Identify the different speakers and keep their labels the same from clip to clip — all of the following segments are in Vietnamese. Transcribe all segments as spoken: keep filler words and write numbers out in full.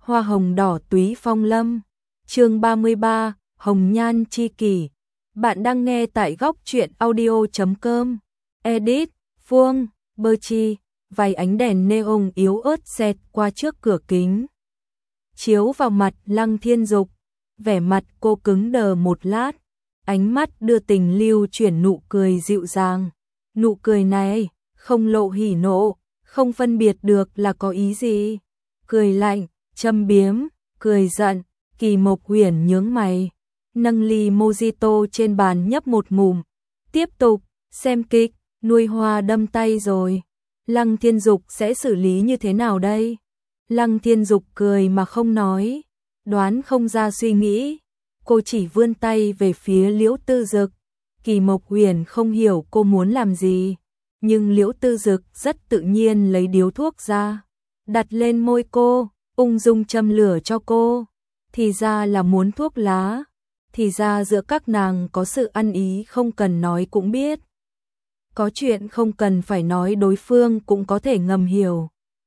Speaker 1: Hoa hồng đỏ túy phong lâm. Chương ba mươi ba, Hồng nhan chi kỷ. Bạn đang nghe tại góc truyện audio chấm com. Edit, Phương, Bơ Chi, vài ánh đèn neon yếu ớt xẹt qua trước cửa kính. Chiếu vào mặt Lăng Thiên Dục, vẻ mặt cô cứng đờ một lát, ánh mắt đưa tình lưu chuyển nụ cười dịu dàng. Nụ cười này, không lộ hỉ nộ, không phân biệt được là có ý gì. Cười lạnh, châm biếm, cười giận, Kỳ Mộc Huyền nhướng mày, nâng ly mojito trên bàn nhấp một ngụm. Tiếp tục, xem kịch, nuôi hoa đâm tay rồi. Lăng Thiên Dục sẽ xử lý như thế nào đây? Lăng Thiên Dục cười mà không nói, đoán không ra suy nghĩ. Cô chỉ vươn tay về phía Liễu Tư Dực. Kỳ Mộc Huyền không hiểu cô muốn làm gì, nhưng Liễu Tư Dực rất tự nhiên lấy điếu thuốc ra, đặt lên môi cô, ung dung châm lửa cho cô. Thì ra là muốn thuốc lá, thì ra giữa các nàng có sự ăn ý không cần nói cũng biết. Có chuyện không cần phải nói đối phương cũng có thể ngầm hiểu.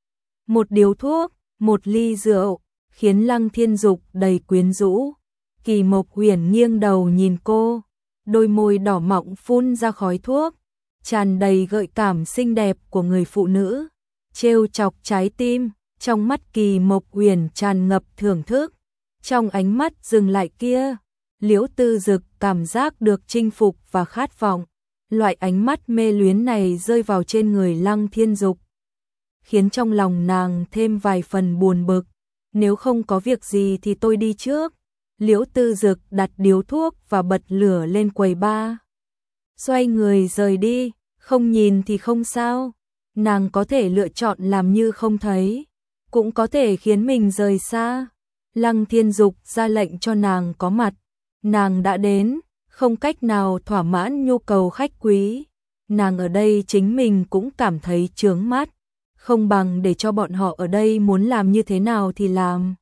Speaker 1: Một điếu thuốc, một ly rượu, khiến Lăng Thiên Dục đầy quyến rũ. Kỳ Mộc Huyền nghiêng đầu nhìn cô, đôi môi đỏ mọng phun ra khói thuốc, tràn đầy gợi cảm xinh đẹp của người phụ nữ, trêu chọc trái tim. Trong mắt Kỳ Mộc Huyền tràn ngập thưởng thức, trong ánh mắt dừng lại kia, Liễu Tư Dực cảm giác được chinh phục và khát vọng. Loại ánh mắt mê luyến này rơi vào trên người Lăng Thiên Dục, khiến trong lòng nàng thêm vài phần buồn bực. Nếu không có việc gì thì tôi đi trước. Liễu Tư Dực đặt điếu thuốc và bật lửa lên quầy bar, xoay người rời đi. Không nhìn thì không sao, nàng có thể lựa chọn làm như không thấy, cũng có thể khiến mình rời xa. Lăng Thiên Dục ra lệnh cho nàng có mặt, nàng đã đến, không cách nào thỏa mãn nhu cầu khách quý. Nàng ở đây chính mình cũng cảm thấy chướng mắt, không bằng để cho bọn họ ở đây muốn làm như thế nào thì làm.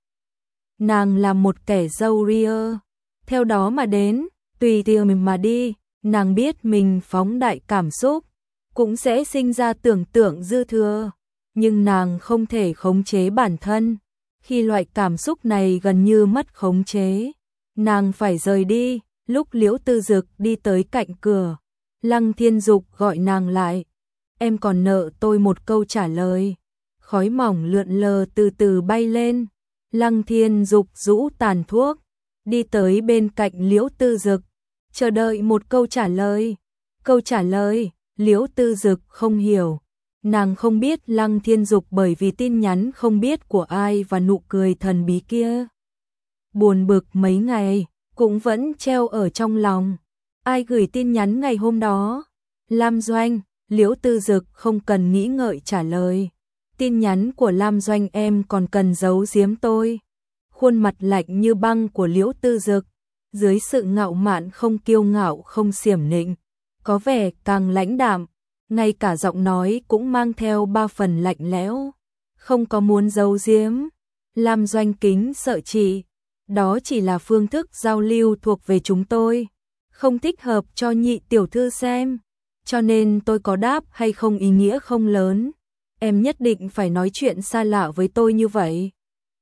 Speaker 1: Nàng là một kẻ dâu ria, theo đó mà đến, tùy tiện mình mà đi. Nàng biết mình phóng đại cảm xúc cũng sẽ sinh ra tưởng tượng dư thừa, nhưng nàng không thể khống chế bản thân. Khi loại cảm xúc này gần như mất khống chế, nàng phải rời đi. Lúc Liễu Tư Dực đi tới cạnh cửa, Lăng Thiên Dục gọi nàng lại. Em còn nợ tôi một câu trả lời. Khói mỏng lượn lờ từ từ bay lên. Lăng Thiên Dục rũ tàn thuốc, đi tới bên cạnh Liễu Tư Dực, chờ đợi một câu trả lời. Câu trả lời, Liễu Tư Dực không hiểu. Nàng không biết Lăng Thiên Dục bởi vì tin nhắn không biết của ai và nụ cười thần bí kia, buồn bực mấy ngày, cũng vẫn treo ở trong lòng. Ai gửi tin nhắn ngày hôm đó? Lam Doanh. Liễu Tư Dực không cần nghĩ ngợi trả lời. Tin nhắn của Lam Doanh em còn cần giấu giếm tôi. Khuôn mặt lạnh như băng của Liễu Tư Dực, dưới sự ngạo mạn không kiêu ngạo không xiểm nịnh, có vẻ càng lãnh đạm, ngay cả giọng nói cũng mang theo ba phần lạnh lẽo. Không có muốn giấu giếm. Lam Doanh kính sợ chị, đó chỉ là phương thức giao lưu thuộc về chúng tôi, không thích hợp cho nhị tiểu thư xem, cho nên tôi có đáp hay không ý nghĩa không lớn. Em nhất định phải nói chuyện xa lạ với tôi như vậy.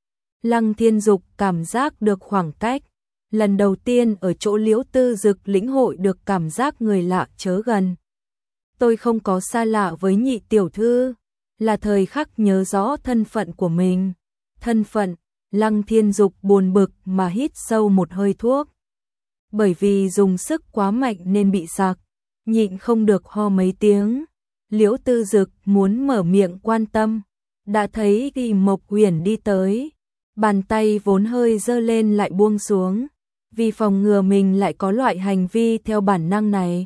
Speaker 1: Lăng Thiên Dục cảm giác được khoảng cách, lần đầu tiên ở chỗ Liễu Tư Dực lĩnh hội được cảm giác người lạ chớ gần. Tôi không có xa lạ với nhị tiểu thư, là thời khắc nhớ rõ thân phận của mình. Thân phận. Lăng Thiên Dục buồn bực mà hít sâu một hơi thuốc, bởi vì dùng sức quá mạnh nên bị sặc, nhịn không được ho mấy tiếng. Liễu Tư Dực muốn mở miệng quan tâm, đã thấy Kỳ Mộc Huyền đi tới, bàn tay vốn hơi giơ lên lại buông xuống, vì phòng ngừa mình lại có loại hành vi theo bản năng này.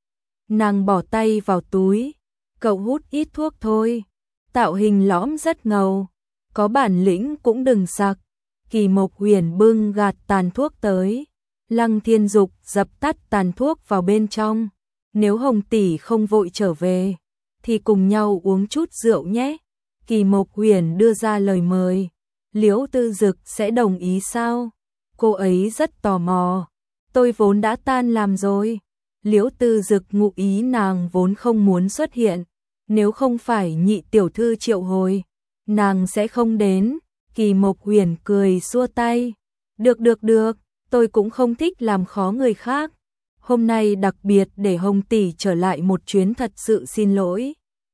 Speaker 1: Nàng bỏ tay vào túi, cậu hút ít thuốc thôi, tạo hình lõm rất ngầu, có bản lĩnh cũng đừng sặc. Kỳ Mộc Huyền bưng gạt tàn thuốc tới, Lăng Thiên Dục dập tắt tàn thuốc vào bên trong. Nếu Hồng tỷ không vội trở về, thì cùng nhau uống chút rượu nhé. Kỳ Mộc Huyền đưa ra lời mời. Liễu Tư Dực sẽ đồng ý sao? Cô ấy rất tò mò. Tôi vốn đã tan làm rồi. Liễu Tư Dực ngụ ý nàng vốn không muốn xuất hiện, nếu không phải nhị tiểu thư triệu hồi, nàng sẽ không đến. Kỳ Mộc Huyền cười xua tay. Được được được, tôi cũng không thích làm khó người khác. Hôm nay đặc biệt để Hồng tỷ trở lại một chuyến thật sự xin lỗi.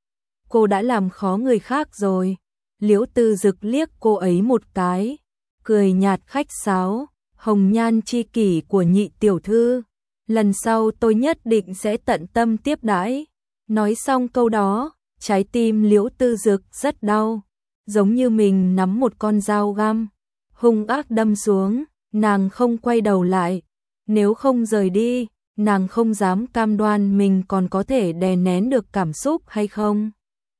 Speaker 1: Cô đã làm khó người khác rồi. Liễu Tư Dực liếc cô ấy một cái, cười nhạt khách sáo. Hồng nhan chi kỷ của Nhị tiểu thư, lần sau tôi nhất định sẽ tận tâm tiếp đãi. Nói xong câu đó, trái tim Liễu Tư Dực rất đau, giống như mình nắm một con dao găm, hung ác đâm xuống. Nàng không quay đầu lại, nếu không rời đi, nàng không dám cam đoan mình còn có thể đè nén được cảm xúc hay không.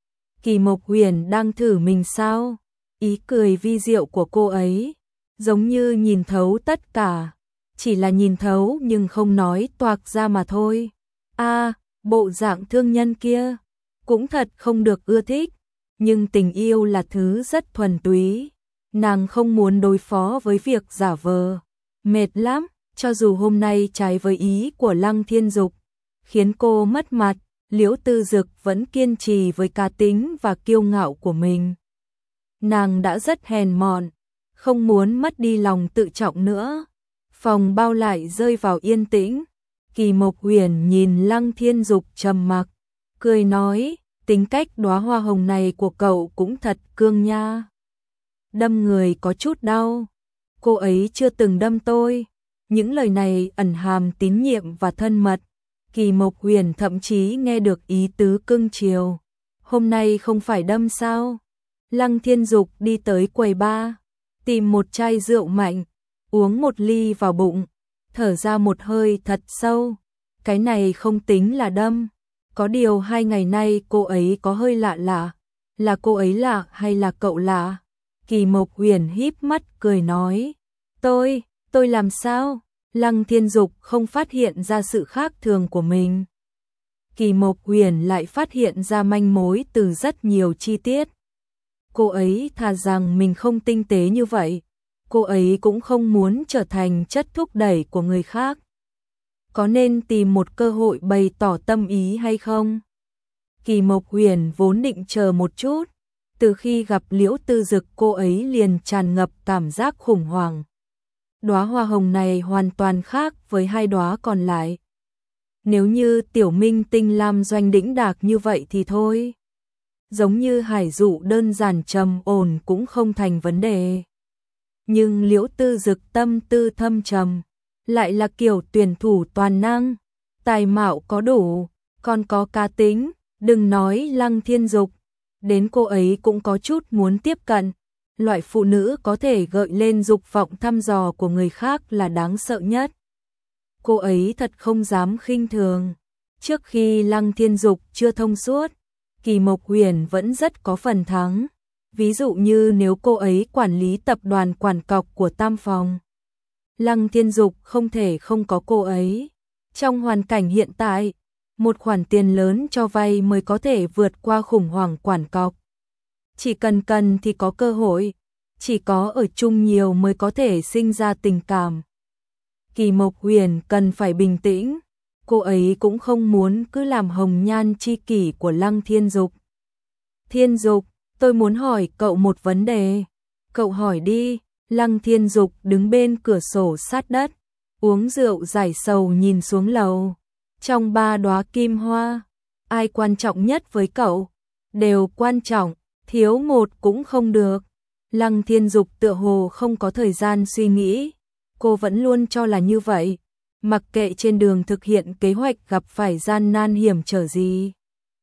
Speaker 1: Kỳ Mộc Huyền đang thử mình sao? Ý cười vi diệu của cô ấy, giống như nhìn thấu tất cả, chỉ là nhìn thấu nhưng không nói toạc ra mà thôi. A, à, bộ dạng thương nhân kia, cũng thật không được ưa thích, nhưng tình yêu là thứ rất thuần túy, nàng không muốn đối phó với việc giả vờ. Mệt lắm, cho dù hôm nay trái với ý của Lăng Thiên Dục, khiến cô mất mặt, Liễu Tư Dực vẫn kiên trì với cá tính và kiêu ngạo của mình. Nàng đã rất hèn mọn, không muốn mất đi lòng tự trọng nữa. Phòng bao lại rơi vào yên tĩnh. Kỳ Mộc Huyền nhìn Lăng Thiên Dục trầm mặc, cười nói, tính cách đóa hoa hồng này của cậu cũng thật cương nha. Đâm người có chút đau. Cô ấy chưa từng đâm tôi. Những lời này ẩn hàm tín nhiệm và thân mật. Kỳ Mộc Huyền thậm chí nghe được ý tứ cưng chiều. Hôm nay không phải đâm sao? Lăng Thiên Dục đi tới quầy bar, tìm một chai rượu mạnh, uống một ly vào bụng, thở ra một hơi thật sâu. Cái này không tính là đâm. Có điều hai ngày nay cô ấy có hơi lạ lạ. Là cô ấy lạ hay là cậu lạ? Kỳ Mộc Huyền híp mắt cười nói. Tôi, tôi làm sao? Lăng Thiên Dục không phát hiện ra sự khác thường của mình. Kỳ Mộc Huyền lại phát hiện ra manh mối từ rất nhiều chi tiết. Cô ấy thà rằng mình không tinh tế như vậy. Cô ấy cũng không muốn trở thành chất thúc đẩy của người khác. Có nên tìm một cơ hội bày tỏ tâm ý hay không? Kỳ Mộc Huyền vốn định chờ một chút. Từ khi gặp Liễu Tư Dực cô ấy liền tràn ngập cảm giác khủng hoảng. Đóa hoa hồng này hoàn toàn khác với hai đóa còn lại. Nếu như Tiểu Minh Tinh Lam Doanh đĩnh đạc như vậy thì thôi. Giống như Hải Dụ đơn giản trầm ổn cũng không thành vấn đề. Nhưng Liễu Tư Dực tâm tư thâm trầm, lại là kiểu tuyển thủ toàn năng, tài mạo có đủ, còn có cá tính, đừng nói Lăng Thiên Dục, đến cô ấy cũng có chút muốn tiếp cận. Loại phụ nữ có thể gợi lên dục vọng thăm dò của người khác là đáng sợ nhất. Cô ấy thật không dám khinh thường. Trước khi Lăng Thiên Dục chưa thông suốt, Kỳ Mộc Huyền vẫn rất có phần thắng. Ví dụ như nếu cô ấy quản lý tập đoàn quản cọc của Tam Phòng, Lăng Thiên Dục không thể không có cô ấy. Trong hoàn cảnh hiện tại, một khoản tiền lớn cho vay mới có thể vượt qua khủng hoảng quản cọc. Chỉ cần cần thì có cơ hội, chỉ có ở chung nhiều mới có thể sinh ra tình cảm. Kỳ Mộc Huyền cần phải bình tĩnh, cô ấy cũng không muốn cứ làm hồng nhan chi kỷ của Lăng Thiên Dục. Thiên Dục, tôi muốn hỏi cậu một vấn đề. Cậu hỏi đi. Lăng Thiên Dục đứng bên cửa sổ sát đất, uống rượu giải sầu nhìn xuống lầu. Trong ba đóa kim hoa, ai quan trọng nhất với cậu? Đều quan trọng, thiếu một cũng không được. Lăng Thiên Dục tựa hồ không có thời gian suy nghĩ. Cô vẫn luôn cho là như vậy. Mặc kệ trên đường thực hiện kế hoạch gặp phải gian nan hiểm trở gì,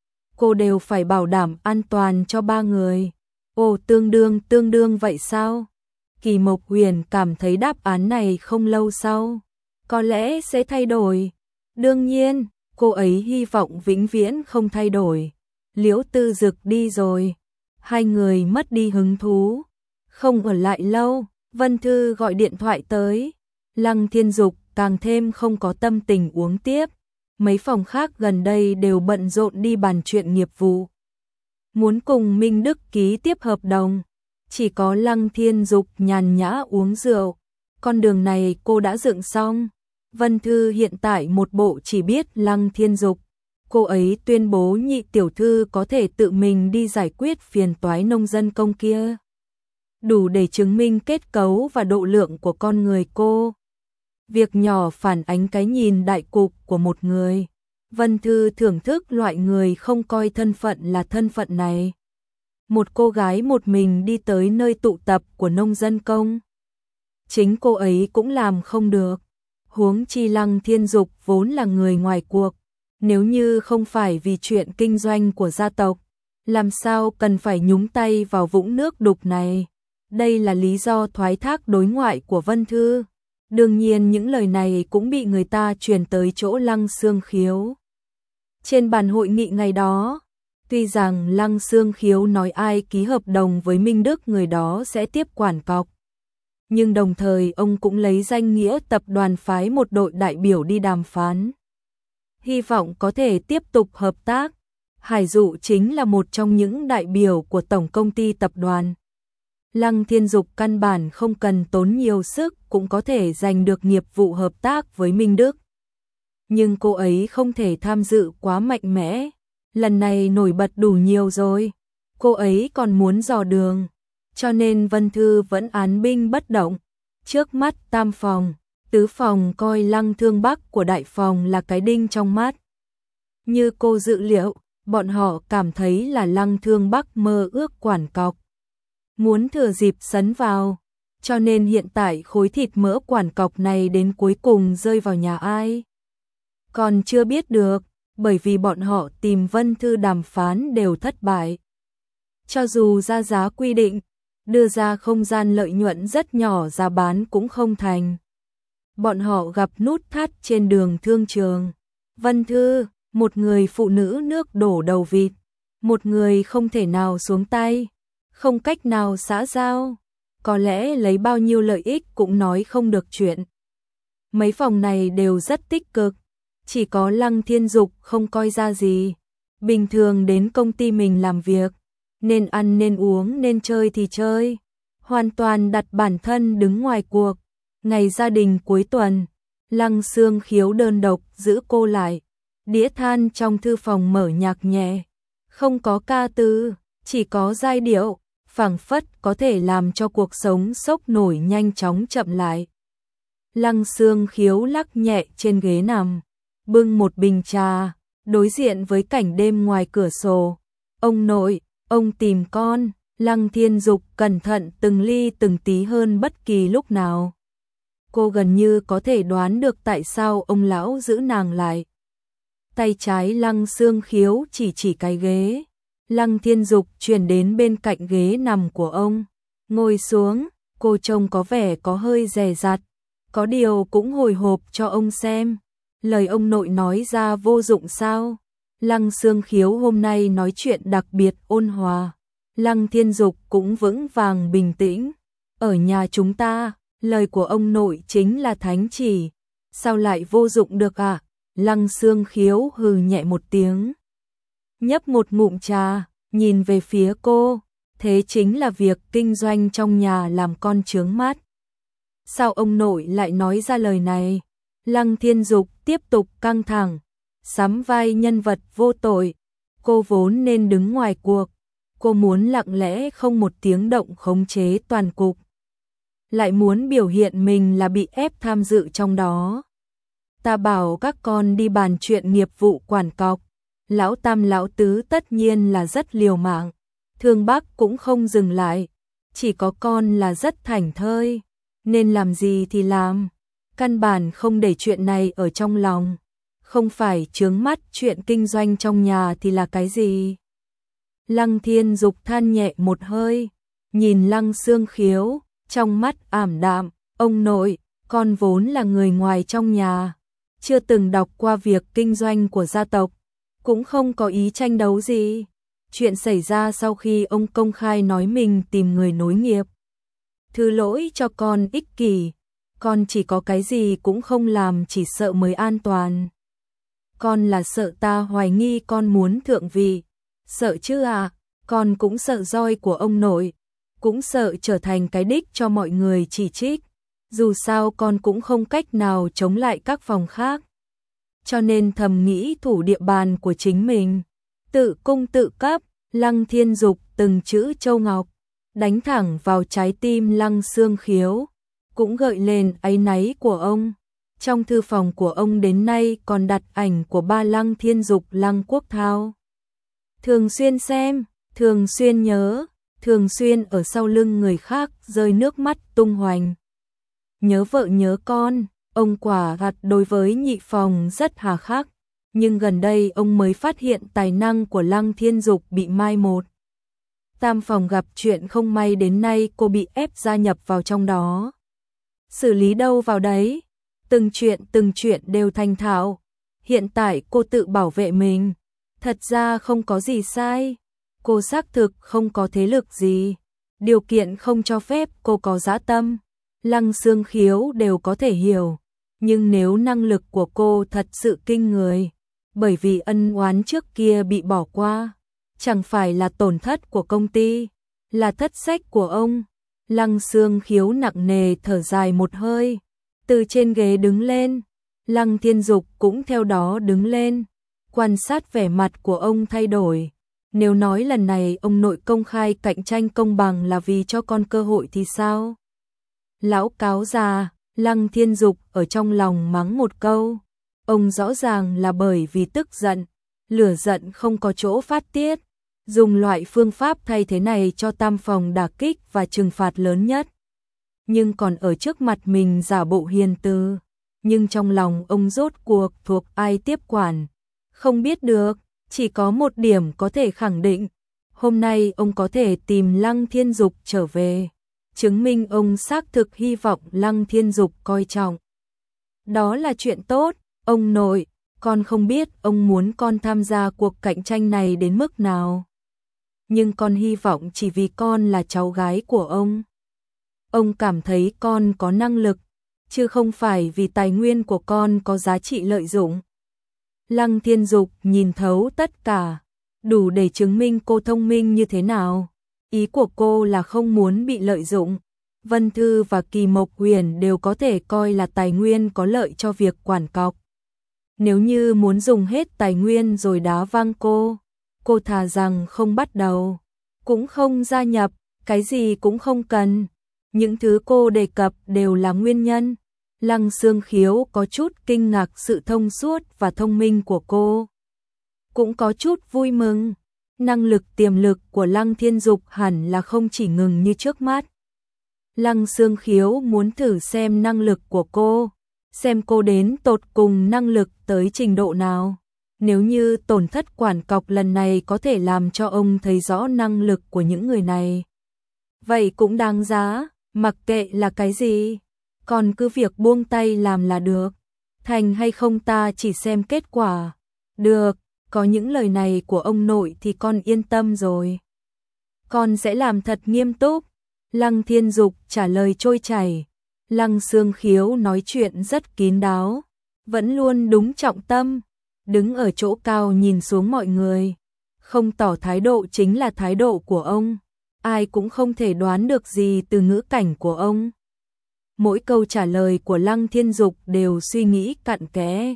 Speaker 1: cô đều phải bảo đảm an toàn cho ba người. Ồ, tương đương tương đương vậy sao? Kỳ Mộc Huyền cảm thấy đáp án này không lâu sau có lẽ sẽ thay đổi. Đương nhiên, cô ấy hy vọng vĩnh viễn không thay đổi. Liễu Tư Dực đi rồi, hai người mất đi hứng thú, không ở lại lâu. Vân Thư gọi điện thoại tới, Lăng Thiên Dục càng thêm không có tâm tình uống tiếp. Mấy phòng khác gần đây đều bận rộn đi bàn chuyện nghiệp vụ, muốn cùng Minh Đức ký tiếp hợp đồng. Chỉ có Lăng Thiên Dục nhàn nhã uống rượu. Con đường này cô đã dựng xong. Vân Thư hiện tại một bộ chỉ biết Lăng Thiên Dục. Cô ấy tuyên bố Nhị tiểu thư có thể tự mình đi giải quyết phiền toái nông dân công kia. đủ để chứng minh kết cấu và độ lượng của con người cô. Việc nhỏ phản ánh cái nhìn đại cục của một người. Vân Thư thưởng thức loại người không coi thân phận là thân phận này. Một cô gái một mình đi tới nơi tụ tập của nông dân công. Chính cô ấy cũng làm không được. Huống chi Lăng Thiên Dục vốn là người ngoài cuộc. Nếu như không phải vì chuyện kinh doanh của gia tộc, làm sao cần phải nhúng tay vào vũng nước đục này. Đây là lý do thoái thác đối ngoại của Vân Thư. Đương nhiên những lời này cũng bị người ta truyền tới chỗ Lăng Xương Khiếu. Trên bàn hội nghị ngày đó, tuy rằng Lăng Xương Khiếu nói ai ký hợp đồng với Minh Đức người đó sẽ tiếp quản cọc, nhưng đồng thời ông cũng lấy danh nghĩa tập đoàn phái một đội đại biểu đi đàm phán. Hy vọng có thể tiếp tục hợp tác. Hải Dụ chính là một trong những đại biểu của tổng công ty tập đoàn. Lăng Thiên Dục căn bản không cần tốn nhiều sức cũng có thể giành được nghiệp vụ hợp tác với Minh Đức. Nhưng cô ấy không thể tham dự quá mạnh mẽ. Lần này nổi bật đủ nhiều rồi. Cô ấy còn muốn dò đường. Cho nên Vân Thư vẫn án binh bất động. Trước mắt tam phòng, tứ phòng coi Lăng Thương Bắc của đại phòng là cái đinh trong mắt. Như cô dự liệu, bọn họ cảm thấy là Lăng Thương Bắc mơ ước quản cọc. Muốn thừa dịp sấn vào. Cho nên hiện tại khối thịt mỡ quản cọc này đến cuối cùng rơi vào nhà ai? Còn chưa biết được, bởi vì bọn họ tìm Vân Thư đàm phán đều thất bại. Cho dù ra giá quy định, đưa ra không gian lợi nhuận rất nhỏ giá bán cũng không thành. Bọn họ gặp nút thắt trên đường thương trường. Vân Thư, một người phụ nữ nước đổ đầu vịt, một người không thể nào xuống tay, không cách nào xã giao, có lẽ lấy bao nhiêu lợi ích cũng nói không được chuyện. Mấy phòng này đều rất tích cực, chỉ có Lăng Thiên Dục không coi ra gì. Bình thường đến công ty mình làm việc, nên ăn nên uống nên chơi thì chơi, hoàn toàn đặt bản thân đứng ngoài cuộc. Ngày gia đình cuối tuần, Lăng Xương Khiếu đơn độc giữ cô lại. Đĩa than trong thư phòng mở nhạc nhẹ, không có ca từ, chỉ có giai điệu, phảng phất có thể làm cho cuộc sống sốc nổi nhanh chóng chậm lại. Lăng Xương Khiếu lắc nhẹ trên ghế nằm, bưng một bình trà, đối diện với cảnh đêm ngoài cửa sổ. Ông nội, ông tìm con. Lăng Thiên Dục cẩn thận từng ly từng tí hơn bất kỳ lúc nào. Cô gần như có thể đoán được tại sao ông lão giữ nàng lại. Tay trái Lăng Xương Khiếu chỉ chỉ cái ghế. Lăng Thiên Dục chuyển đến bên cạnh ghế nằm của ông. Ngồi xuống, cô trông có vẻ có hơi dè dặt. Có điều cũng hồi hộp cho ông xem. Lời ông nội nói ra vô dụng sao? Lăng Xương Khiếu hôm nay nói chuyện đặc biệt ôn hòa. Lăng Thiên Dục cũng vững vàng bình tĩnh. Ở nhà chúng ta, lời của ông nội chính là thánh chỉ. Sao lại vô dụng được à? Lăng Xương Khiếu hừ nhẹ một tiếng. Nhấp một ngụm trà, nhìn về phía cô. Thế chính là việc kinh doanh trong nhà làm con chướng mắt. Sao ông nội lại nói ra lời này? Lăng Thiên Dục tiếp tục căng thẳng. Sắm vai nhân vật vô tội. Cô vốn nên đứng ngoài cuộc. Cô muốn lặng lẽ không một tiếng động khống chế toàn cục. Lại muốn biểu hiện mình là bị ép tham dự trong đó. Ta bảo các con đi bàn chuyện nghiệp vụ quản cọc. Lão Tam lão Tứ tất nhiên là rất liều mạng. Thương Bắc cũng không dừng lại. Chỉ có con là rất thảnh thơi. Nên làm gì thì làm. Căn bản không để chuyện này ở trong lòng. Không phải chướng mắt chuyện kinh doanh trong nhà thì là cái gì. Lăng Thiên Dục than nhẹ một hơi. Nhìn Lăng Xương Khiếu, trong mắt ảm đạm. Ông nội, con vốn là người ngoài trong nhà. Chưa từng đọc qua việc kinh doanh của gia tộc. Cũng không có ý tranh đấu gì. Chuyện xảy ra sau khi ông công khai nói mình tìm người nối nghiệp. Thứ lỗi cho con ích kỷ. Con chỉ có cái gì cũng không làm, chỉ sợ mới an toàn. Con là sợ ta hoài nghi con muốn thượng vị. Sợ chứ à, con cũng sợ roi của ông nội. Cũng sợ trở thành cái đích cho mọi người chỉ trích. Dù sao con cũng không cách nào chống lại các phòng khác. Cho nên thầm nghĩ thủ địa bàn của chính mình. Tự cung tự cấp, Lăng Thiên Dục từng chữ châu ngọc. đánh thẳng vào trái tim Lăng Xương Khiếu, cũng gợi lên áy náy của ông. Trong thư phòng của ông đến nay còn đặt ảnh của ba Lăng Thiên Dục, Lăng Quốc Thao. Thường xuyên xem, thường xuyên nhớ, thường xuyên ở sau lưng người khác rơi nước mắt tung hoành. Nhớ vợ nhớ con, ông quả thật đối với Nhị Phòng rất hà khắc, nhưng gần đây ông mới phát hiện tài năng của Lăng Thiên Dục bị mai một. Tam Phòng gặp chuyện không may đến nay cô bị ép gia nhập vào trong đó. Xử lý đâu vào đấy, từng chuyện từng chuyện đều thành thạo. Hiện tại cô tự bảo vệ mình, thật ra không có gì sai. Cô xác thực không có thế lực gì, điều kiện không cho phép cô có dã tâm. Lăng Xương Khiếu đều có thể hiểu, nhưng nếu năng lực của cô thật sự kinh người, bởi vì ân oán trước kia bị bỏ qua, chẳng phải là tổn thất của công ty, là thất sách của ông. Lăng Xương Khiếu nặng nề thở dài một hơi, từ trên ghế đứng lên. Lăng Thiên Dục cũng theo đó đứng lên, quan sát vẻ mặt của ông thay đổi. Nếu nói lần này ông nội công khai cạnh tranh công bằng là vì cho con cơ hội thì sao? Lão cáo già, Lăng Thiên Dục ở trong lòng mắng một câu. Ông rõ ràng là bởi vì tức giận, lửa giận không có chỗ phát tiết, dùng loại phương pháp thay thế này cho Tam Phòng đả kích và trừng phạt lớn nhất. Nhưng còn ở trước mặt mình giả bộ hiền từ, nhưng trong lòng ông rốt cuộc thuộc ai tiếp quản, không biết được. Chỉ có một điểm có thể khẳng định, hôm nay ông có thể tìm Lăng Thiên Dục trở về, chứng minh ông xác thực hy vọng Lăng Thiên Dục coi trọng. Đó là chuyện tốt, ông nội, con không biết ông muốn con tham gia cuộc cạnh tranh này đến mức nào. Nhưng con hy vọng chỉ vì con là cháu gái của ông. Ông cảm thấy con có năng lực, chứ không phải vì tài nguyên của con có giá trị lợi dụng. Lăng Thiên Dục nhìn thấu tất cả, đủ để chứng minh cô thông minh như thế nào. Ý của cô là không muốn bị lợi dụng. Vân Thư và Kỳ Mộc Huyền đều có thể coi là tài nguyên có lợi cho việc quản cọc. Nếu như muốn dùng hết tài nguyên rồi đá văng cô, cô thà rằng không bắt đầu, cũng không gia nhập, cái gì cũng không cần. Những thứ cô đề cập đều là nguyên nhân. Lăng Xương Khiếu có chút kinh ngạc sự thông suốt và thông minh của cô, cũng có chút vui mừng. Năng lực tiềm lực của Lăng Thiên Dục hẳn là không chỉ ngừng như trước mắt. Lăng Xương Khiếu muốn thử xem năng lực của cô, xem cô đến tột cùng năng lực tới trình độ nào. Nếu như tổn thất quản cọc lần này có thể làm cho ông thấy rõ năng lực của những người này, vậy cũng đáng giá, mặc kệ là cái gì. Còn cứ việc buông tay làm là được. Thành hay không ta chỉ xem kết quả. Được, có những lời này của ông nội thì con yên tâm rồi. Con sẽ làm thật nghiêm túc. Lăng Thiên Dục trả lời trôi chảy. Lăng Xương Khiếu nói chuyện rất kín đáo, vẫn luôn đúng trọng tâm, đứng ở chỗ cao nhìn xuống mọi người. Không tỏ thái độ chính là thái độ của ông. Ai cũng không thể đoán được gì từ ngữ cảnh của ông. Mỗi câu trả lời của Lăng Thiên Dục đều suy nghĩ cặn kẽ.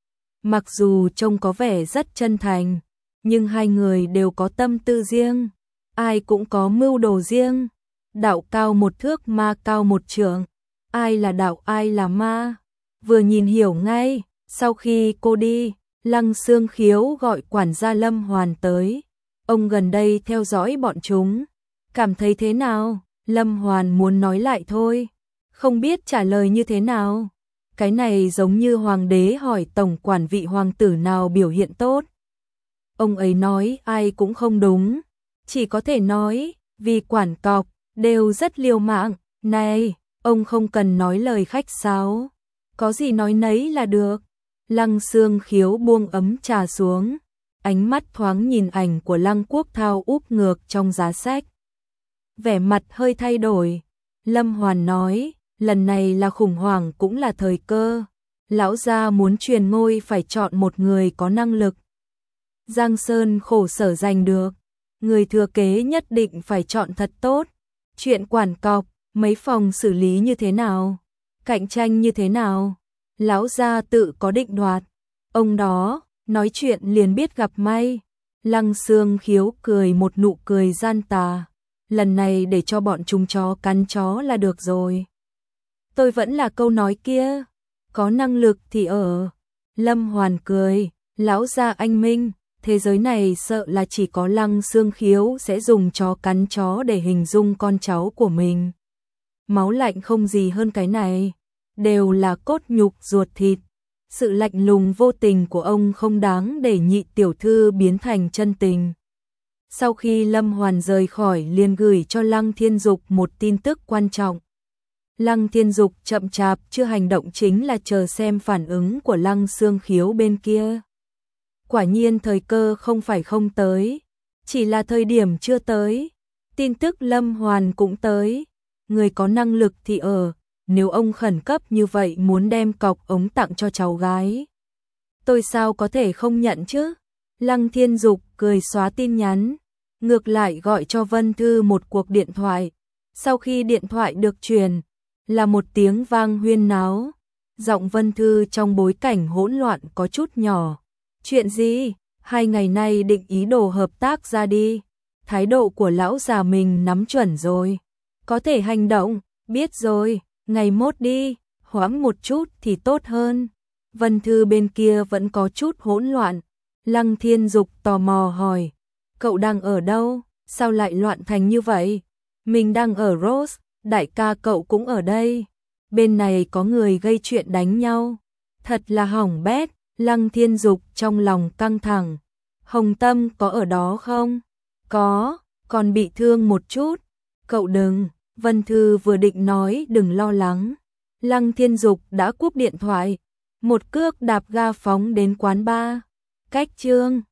Speaker 1: Mặc dù trông có vẻ rất chân thành, nhưng hai người đều có tâm tư riêng, ai cũng có mưu đồ riêng. Đạo cao một thước, ma cao một trượng, ai là đạo ai là ma, vừa nhìn hiểu ngay. Sau khi cô đi, Lăng Xương Khiếu gọi quản gia Lâm Hoàn tới. Ông gần đây theo dõi bọn chúng, cảm thấy thế nào? Lâm Hoàn muốn nói lại thôi, không biết trả lời như thế nào. Cái này giống như hoàng đế hỏi tổng quản vị hoàng tử nào biểu hiện tốt. Ông ấy nói ai cũng không đúng, chỉ có thể nói vì quản cọc đều rất liều mạng. Này, ông không cần nói lời khách sáo, có gì nói nấy là được. Lăng Xương Khiếu buông ấm trà xuống, ánh mắt thoáng nhìn ảnh của Lăng Quốc Thao úp ngược trong giá sách. Vẻ mặt hơi thay đổi. Lâm Hoàn nói, lần này là khủng hoảng cũng là thời cơ. Lão gia muốn truyền ngôi phải chọn một người có năng lực. Giang Sơn khổ sở giành được, người thừa kế nhất định phải chọn thật tốt. Chuyện quản cọc, mấy phòng xử lý như thế nào? Cạnh tranh như thế nào? Lão gia tự có định đoạt. Ông đó, nói chuyện liền biết gặp may. Lăng Xương Khiếu cười một nụ cười gian tà. lần này để cho bọn chúng chó cắn chó là được rồi. Tôi vẫn là câu nói kia, có năng lực thì ở. Lâm Hoàn cười, lão gia anh minh, thế giới này sợ là chỉ có Lăng Xương Khiếu sẽ dùng chó cắn chó để hình dung con cháu của mình. Máu lạnh không gì hơn cái này, đều là cốt nhục ruột thịt. Sự lạnh lùng vô tình của ông không đáng để Nhị tiểu thư biến thành chân tình. Sau khi Lâm Hoàn rời khỏi liền gửi cho Lăng Thiên Dục một tin tức quan trọng. Lăng Thiên Dục chậm chạp chưa hành động chính là chờ xem phản ứng của Lăng Xương Khiếu bên kia. Quả nhiên thời cơ không phải không tới, chỉ là thời điểm chưa tới. Tin tức Lâm Hoàn cũng tới, người có năng lực thì ở, nếu ông khẩn cấp như vậy muốn đem cọc ống tặng cho cháu gái. Tôi sao có thể không nhận chứ? Lăng Thiên Dục cười xóa tin nhắn, ngược lại gọi cho Vân Thư một cuộc điện thoại. Sau khi điện thoại được truyền, là một tiếng vang huyên náo. Giọng Vân Thư trong bối cảnh hỗn loạn có chút nhỏ. Chuyện gì? Hai ngày nay định ý đồ hợp tác ra đi. Thái độ của lão già mình nắm chuẩn rồi. Có thể hành động, biết rồi, ngày mốt đi, hoãn một chút thì tốt hơn. Vân Thư bên kia vẫn có chút hỗn loạn. Lăng Thiên Dục tò mò hỏi, cậu đang ở đâu, sao lại loạn thành như vậy? Mình đang ở Rose, đại ca cậu cũng ở đây. Bên này có người gây chuyện đánh nhau. Thật là hỏng bét. Lăng Thiên Dục trong lòng căng thẳng. Hồng Tâm có ở đó không? Có, còn bị thương một chút. Cậu đừng, Vân Thư vừa định nói đừng lo lắng. Lăng Thiên Dục đã cúp điện thoại. Một cước đạp ga phóng đến quán bar. Cách Trương